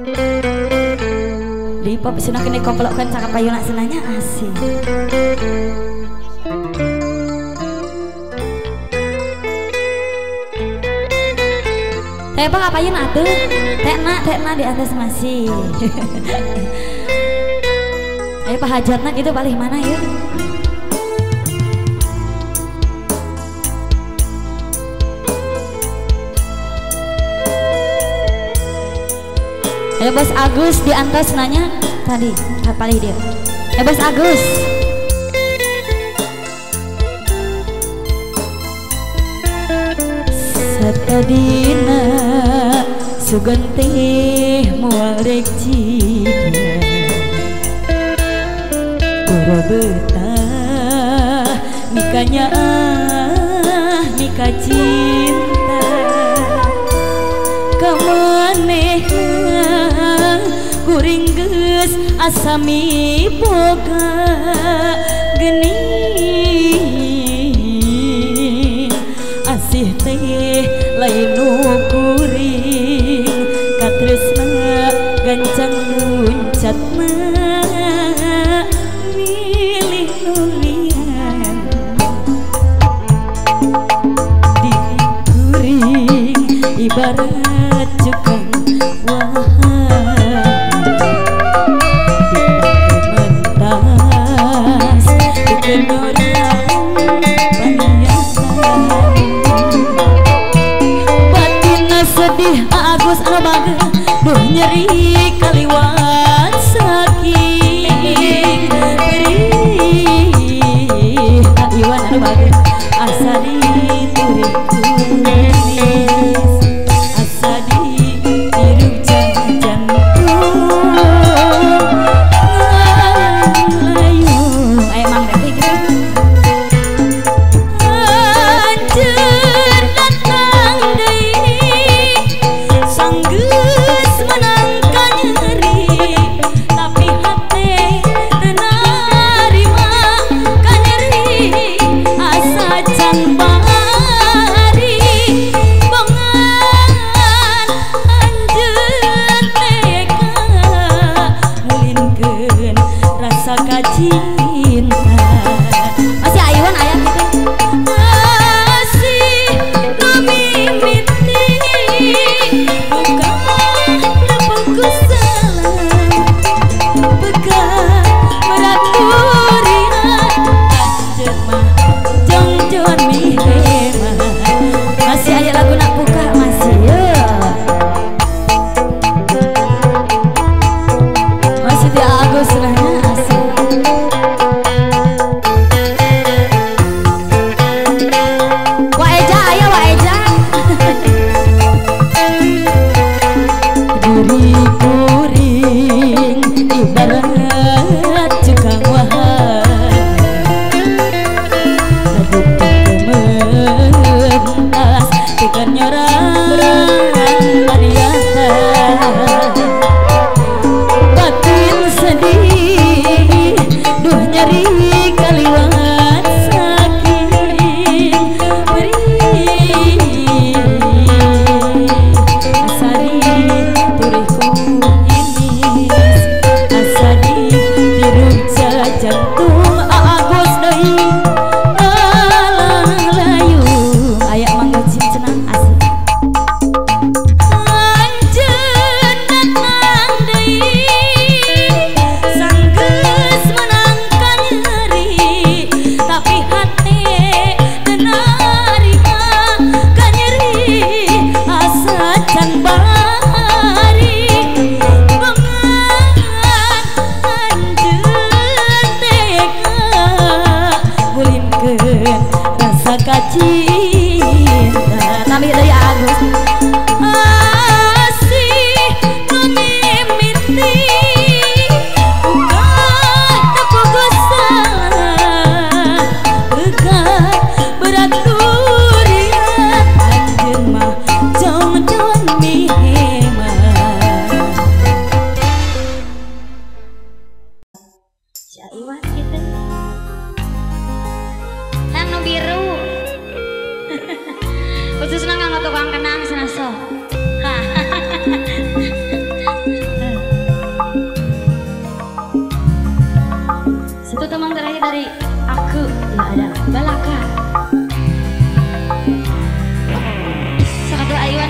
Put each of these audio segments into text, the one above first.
Di pop sino kene komplokkan cakap payuna senanya asik. Tebak apa yun atuh? Tekna di atas masih. Ayo Pak Hajatna gitu paling mana ya? Ayo Bos Agus di antos nanya tadi apa dia? Bos Agus. Satadina sugantih moal rek cina Kura betah mikanya mika cinta Kamaneh kuring geus asami boga geuning asih teh lain nu kuring katresna gancang luncatna milih nulian di kuring ibarat cukang wahan di mentas di kenoran sedih Agus anu bageus duh nyeri kaliwat sakit perih Iwan anu bageus asa diturik tulis asa ditirup jantung ayo mang deh gitu cinta masih ayuan ayam gitu masih memimiti bukan tepuk salam pegang meraturian anjir mah jong-jong mihema masih ayat lagu nak buka masih ya masih di Agus nanya asik kuring ibarat cukang wahan taduk kementas tekan nyoran pariahan batin sedih duh nyeri kaliwat sakit perih asari turihku jantung Agus deui alang layu aya mangga cenah asik anjeun datang deui sanggeus menangkan nyeri tapi hati teu narima ka nyeri asa can bari rasa kacinta tapi dari Agus asih memimiti bukan tepuk salah pegang berat durian anjir mah jong-jong mih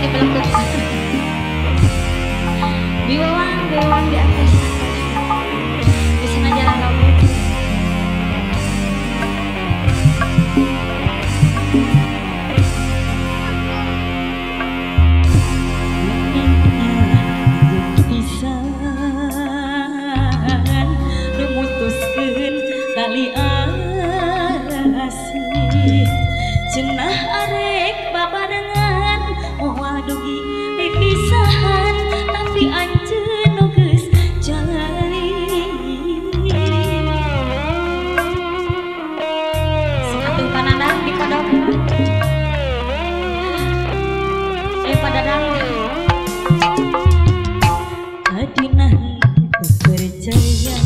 dipeluk. Biwawang di atas. Di sana jalan laut. Tali asih cenah arek babarengan moal dugi pipisahan tapi anjeun nu geus jalani sakatuh panandang di kodok padadang kadina percaya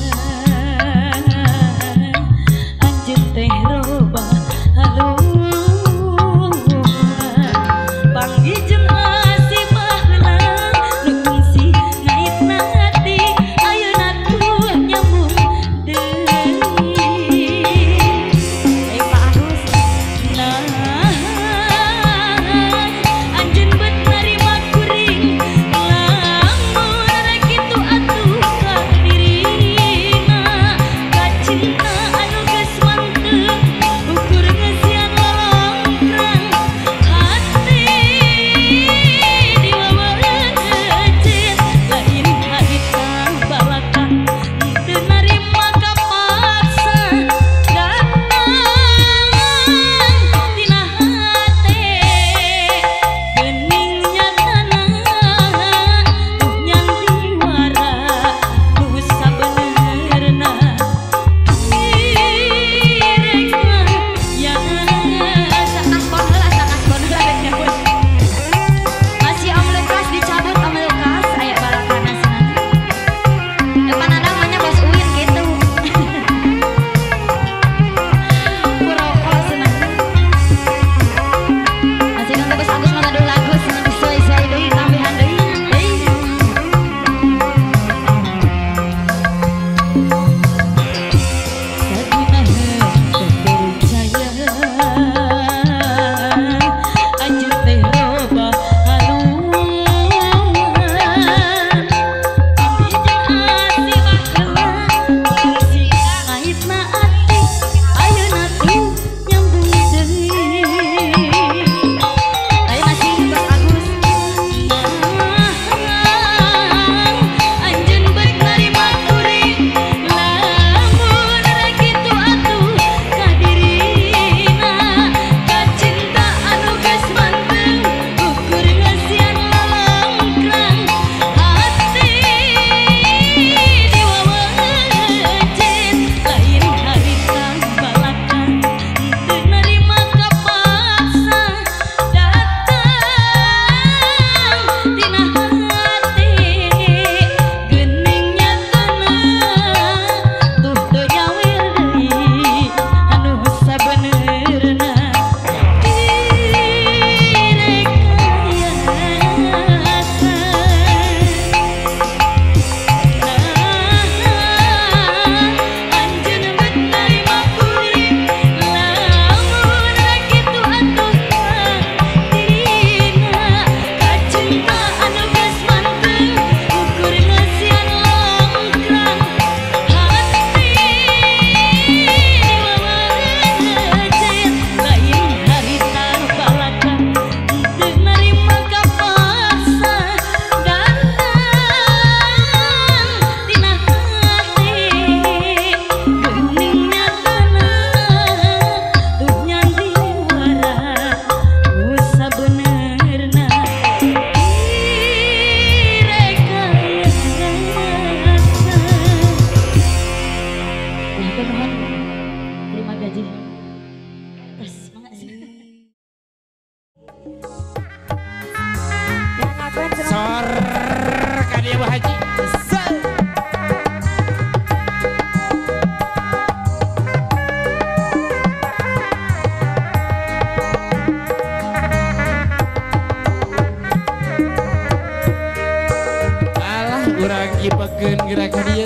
gerakan dia.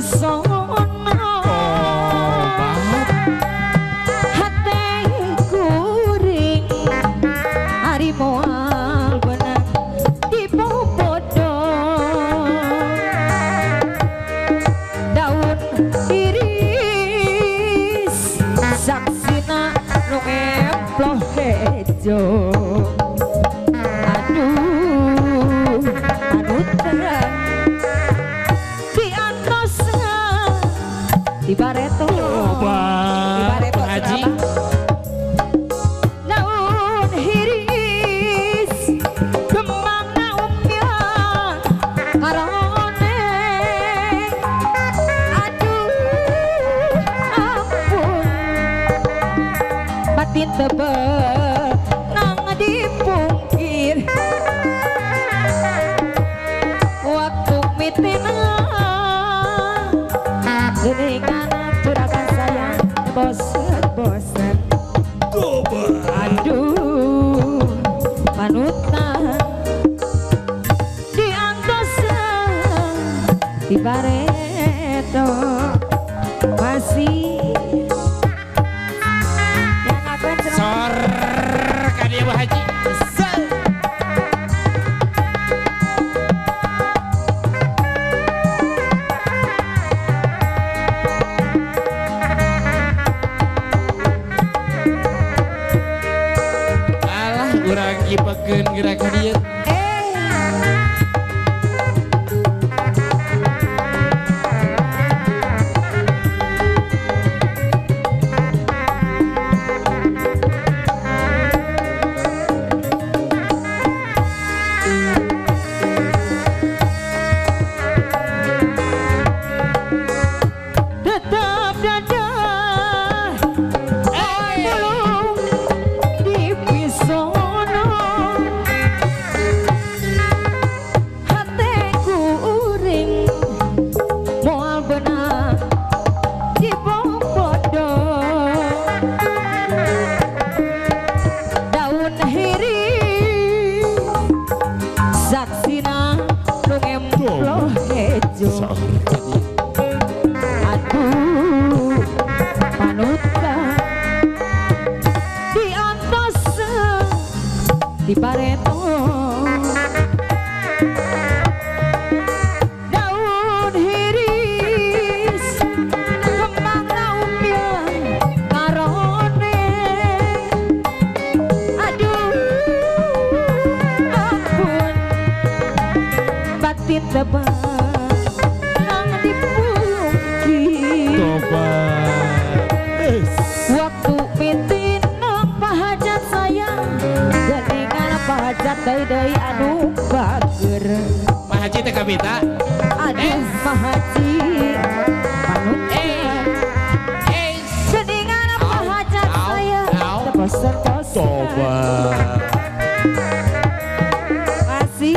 pisono hati kuring hari moal benang di bobodo daun iris saksina nu emploh hejo aduh panutan di bareto Haji naun hiris kembang naumnya karone aduh ampun batin tebel nang dipungkir waktu mitina geningan curagan sayang bosen aduh panutan diantosan di bareto masih yang akan sor kadia Bu Haji urang kipakeun gerakan ieu tetap dada belum dipisono hatiku uring moal benang di bobodo daun hiri saksina nu emploh hejo aduh panutan diantos di bareto daun hiris kembang naumnya karone aduh ampun batin tebal nang dipungkir waktu pitin nang pahajat sayang geningan pahajat deui anu bager Pak Haji teh kabita aduh pahaji panutan geningan pahajat sayang bosen-bosen masih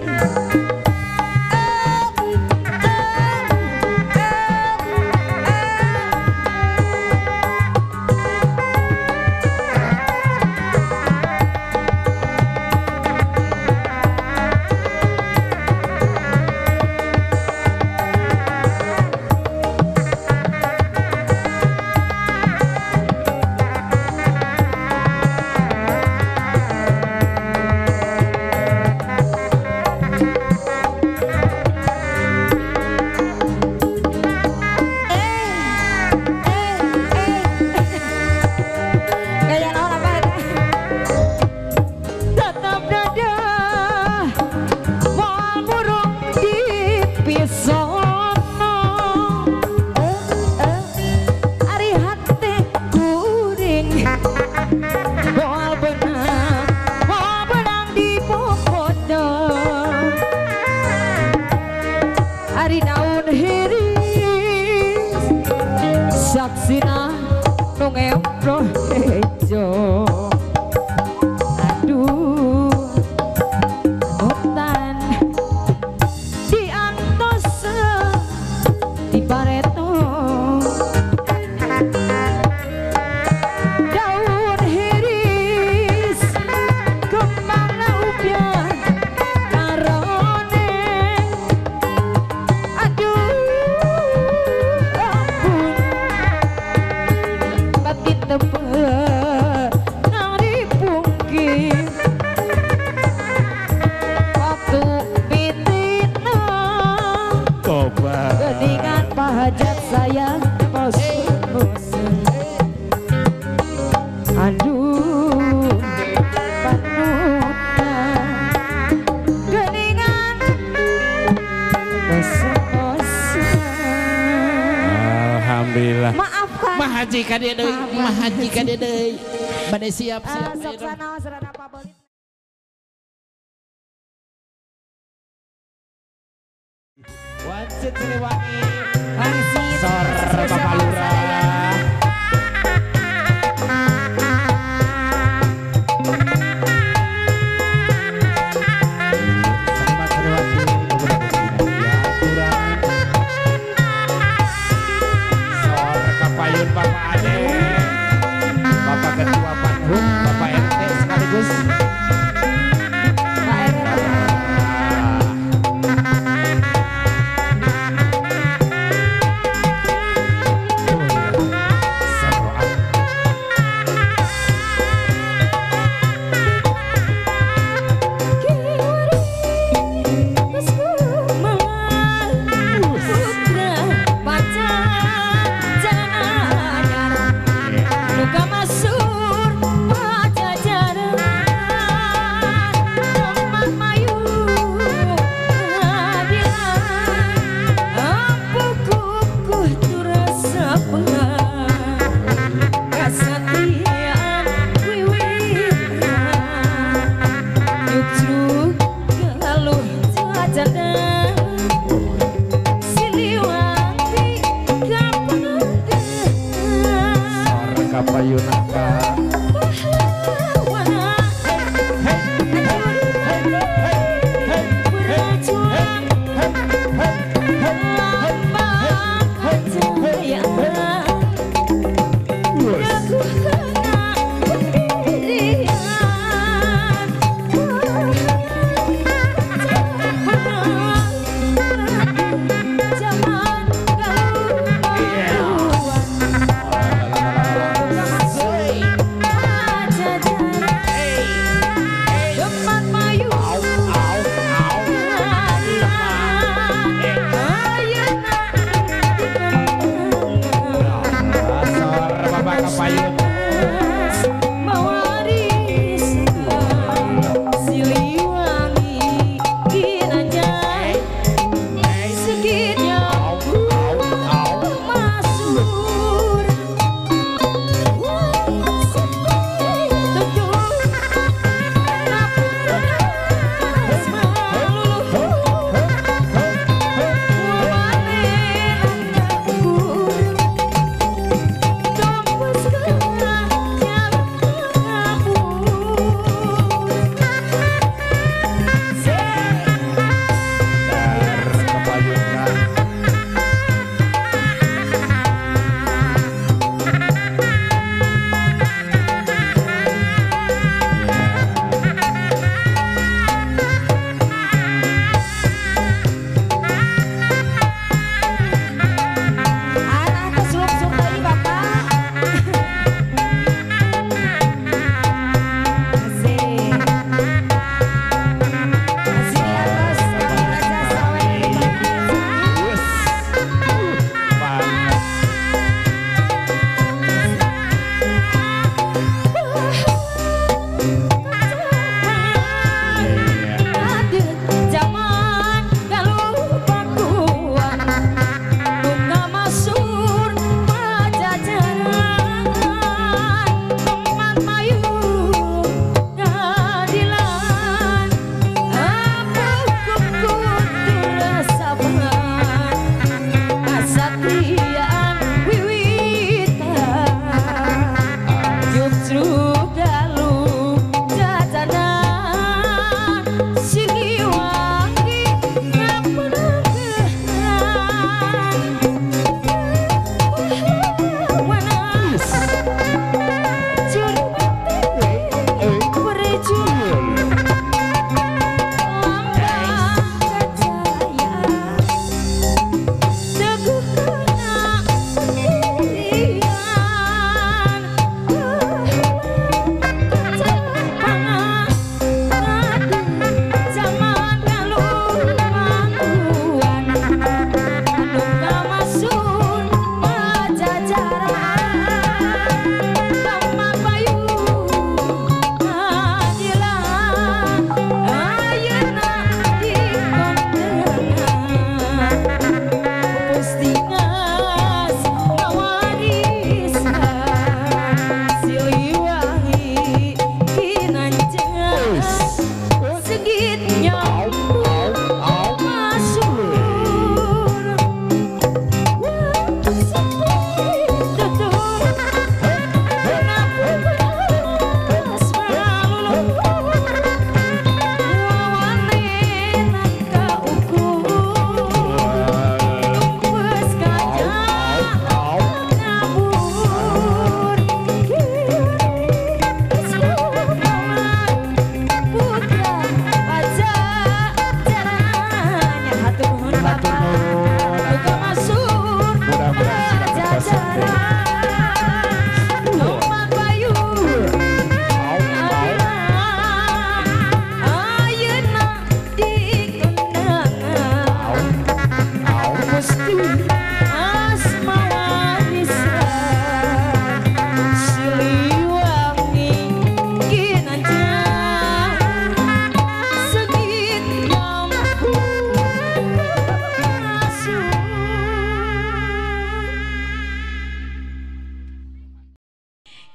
saksina nu ngempro hejo aduh hutan diantos di bareto daun hiris kembang ubian karone aduh Geningan pahajat saya bosen. Aduh panutan geningan bosen. Alhamdulillah. Maafkan. Mah haji ka dieu deui, mah haji ka dieu deui. Bade siap-siap. Sok sanaos rada pabelit. Wancit Siliwangi. Wangsit. Sor Bapak Lurah. Selamat Siliwangi. Sor Kapayun Bapak Ade. Bapak Ketua Panhum, Bapak RT sekaligus. Pak RT. Kapayunaka.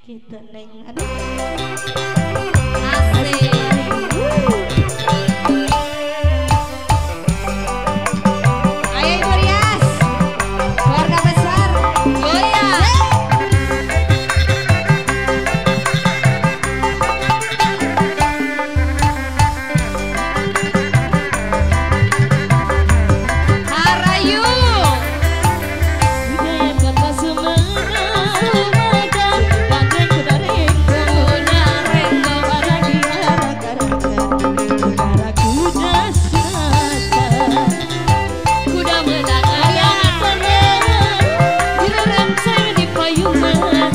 Kita neng aduh Asik. Ayo Ibu Rias, keluarga besar goyang. Harayu. budaya kota Sumedang bagai kuda renggo baragi arak-arakan negara kuda Sunatan Kuda menang ayah direrancang di payungan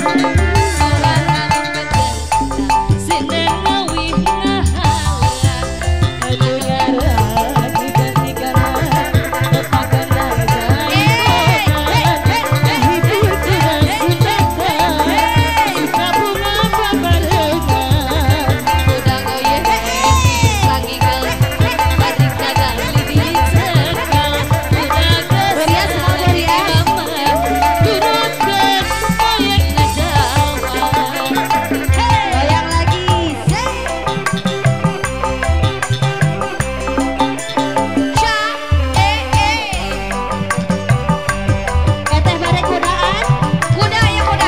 sinden ngawih ngahala. negara negara lepakan raja hibur kuda Sunatan suka bunga babarengan Kuda goyang lagi gal badik dagang di sekal. Kuda Rias, mau Rias? turunkan proyek najawa. goyang lagi Teteh bareng kudaan Kuda ya kuda.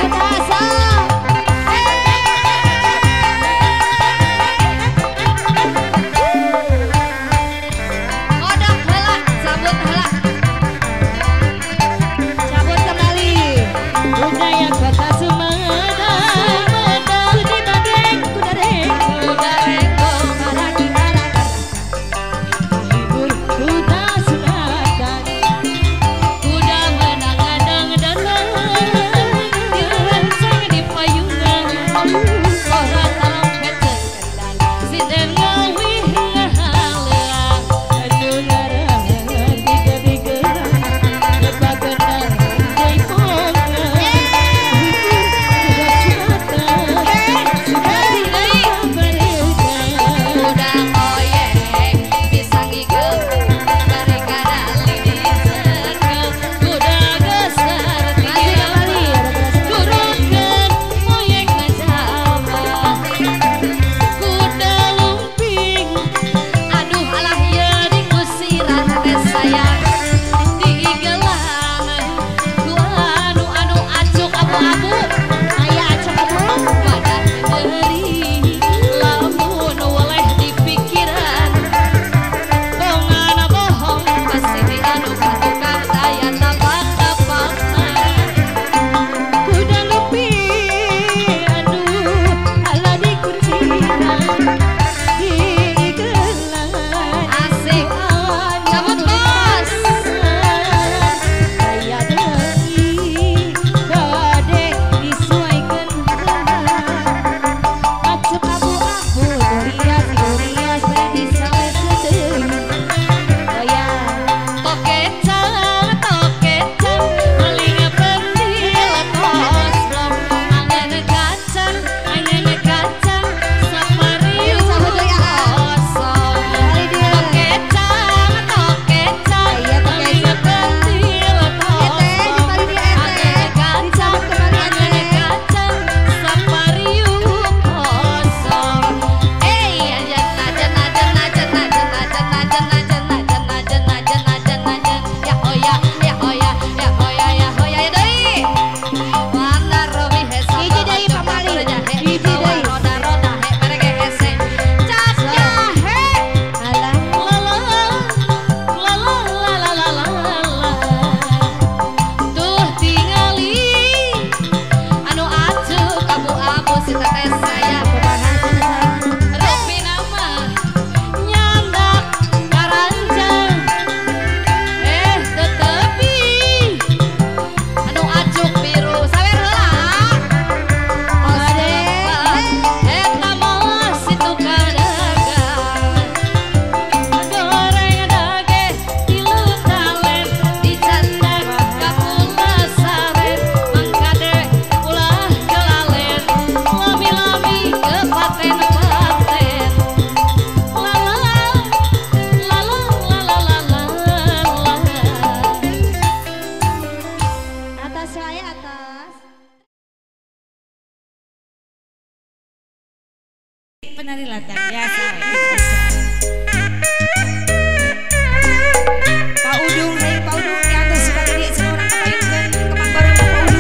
Odak heula, sambut heula. cabut kembali budaya kota Sumedang Sudi Badeng kuda renggo Kuda renggo baragi arak hibur kuda Sunatan kuda menang adang danang dirancang di payungan. Suara trompet cengkendang sinden ngawih ngahala. negara tiga-tiga lepakan raja hibur kuda Sunatan suka bunga babarengan Kuda ngoyeng bisa ngigel dari kadali di sekal. Kuda geser tinggal turunkan moyeng najawa. Kuda lumping aduh alah ya dikusiran teh sayang diigelang ku anu acuk abu-abu aya acuk abu wadah beri lamun waleh dipikiran bongana bohong pasti di anu katukar daya tapak-tapakan. kuda lumping aduh ala dikunciran diigelan Asik cabut bos. aya deui gade disuaikeun acuk abu-abu Rias bari disawekeun deui goyang Tokecang maling pentil kosong angan kacang sapariu kosong. Tokecang maling pentil kosong angan kacang sapariu kosong. Jena ya hoya ya hoya ya hoya ya hoya ya deui. Warna robi hesa Hiji deui pamali. Hiji deui. roda he merege hese cap jahe alah tuh tingali anu acuk abu-abu si teteh saya Robi nama nyandak karanjang tetepi penari latar ya. Pak Udung, hei Pak Udung, di atas suka gede semua orang kepayunkan kemang bareng Pak Udung.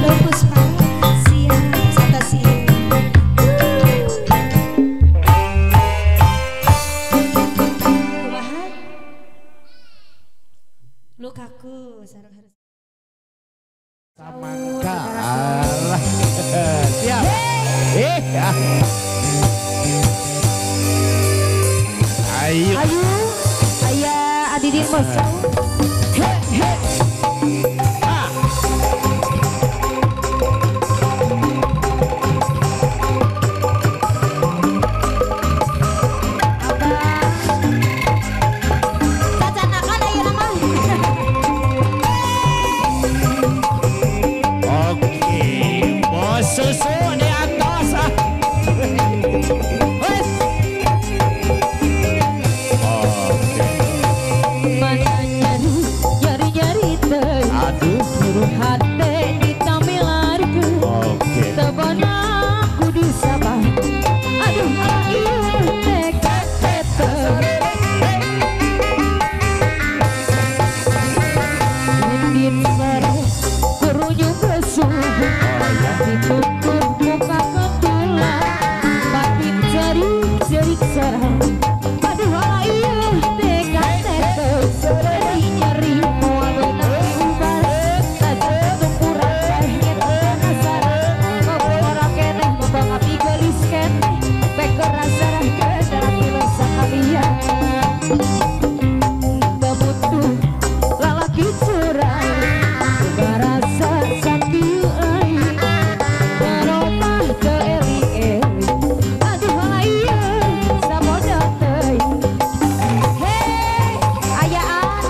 Lukaku sareng harus Samangka Allah. Siap. Ayo. Ayo, ayah Adidin Bosau. Susu di atas Mana nyari teh. Aduh Hati ditamelarkeun. Tebana kudu sabar. Aduh ieu teka teh. Din sare kurunyung besuh. Ditutup muka ketulah. Batin jerik sarang. Aduh ieu teka teh. Dari nyeri moal beunang diubar. Tajam tumpuran sahet penasaran. Ngobora keneh membang api gelis keneh. Beker rasarah kedarat pilu sakalian. Teu butuh lalaki curang. Barasa sakieu aing. Baromah teu eling-eling. Aduh ieu sabodo teuing. Hei, aya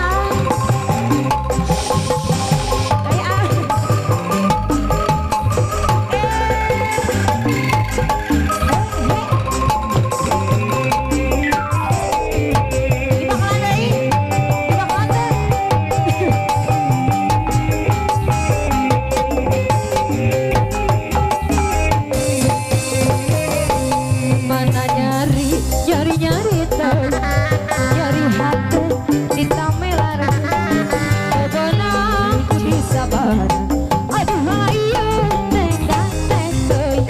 mana nyari teh. Nyari hati ditamelarkeun. Bebenang kudu sabar. Aduh ieu teka teh teuing.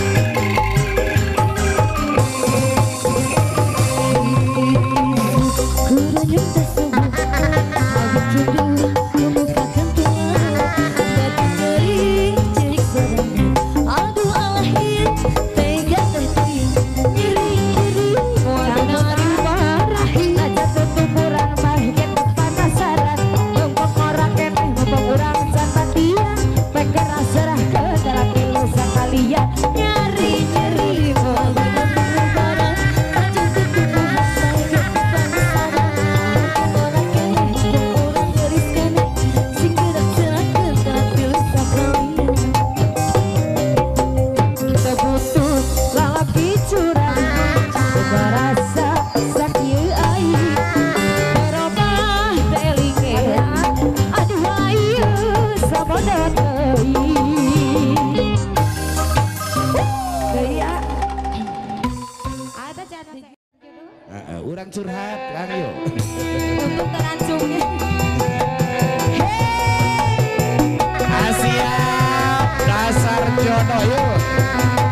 Kurunyung teh subuh. Awit judul muka kentulan. Batin jerik sarang. Aduh Allah ieu tega teh teuing. Nyeri moal beunang diubar. Aja tutupuran mah get penasaran. Tungkok ngora keneh ngobong urang can batian. Beker rasarah kedarat pilu sakalian. Nyeri moal beunang diubar. Aja tutupuran mah get penasaran. Ngora keneh ngobong urang gelis keneh. Sing gerak cerah kedarat pilu sakalian. Teu butuh lalaki curang. Barasa sakieu aing. Baromah teu eling-eling. Aduh ieu sabodo teuing. Gaya. Ada cantik. Urang curhat Kang yuk. Untuk terancungnya. Siap dasar jodoh yuk.